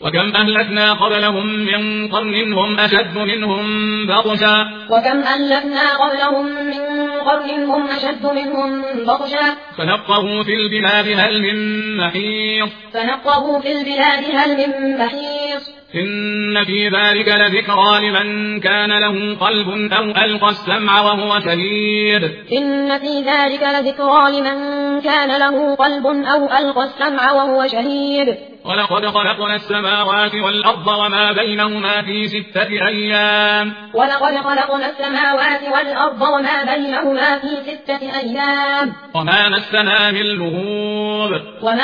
وكم أهلكنا قبلهم من قرن هم أشد منهم بطشا فنقبوا في البلاد هل من محيص إن في ذلك لذكرى لمن كان له قلب أو ألقى السمع وهو شهيد ولقد خلقنا السماوات والأرض وما بينهما في 6 أيام وما مسنا من لغوب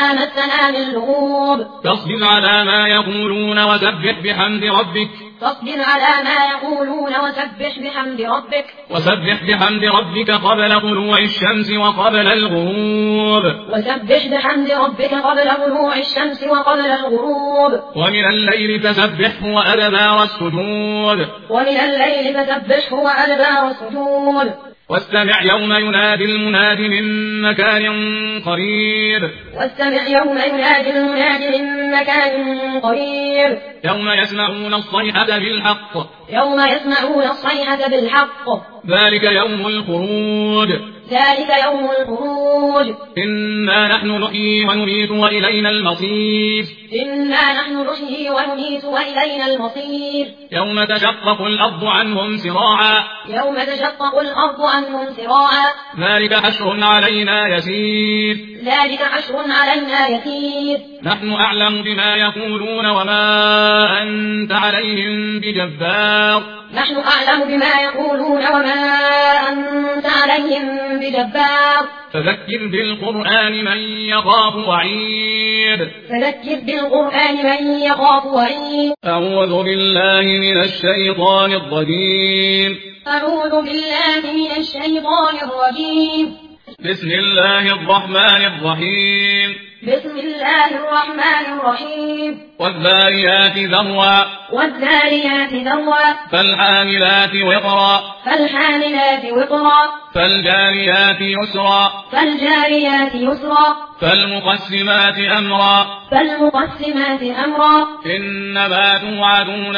فاصبر على ما يقولون وسبح بحمد ربك قبل طلوع الشمس وقبل الغروب ومن الليل فسبحه وأدبار السجود واستمع يوم ينادي المناد من مكان قريب يوم يسمعون الصيحة بالحق ذلك يوم الخروج إنا نحن نحيي ونميت وإلينا المصير يوم تشقق الأرض عنهم سراعا ذلك حشر علينا يسير نحن أعلم بما يقولون وما أنت عليهم بجبار فذكر بالقرآن من يخاف وعيد أعوذ بالله من الشيطان الرجيم بسم الله الرحمن الرحيم والذاريات ذروا فالحاملات وقرا فالجاريات يسرا فالمقسمات أمرا إنما توعدون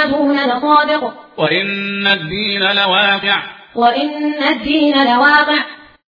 لصادق وإن الدين لواقع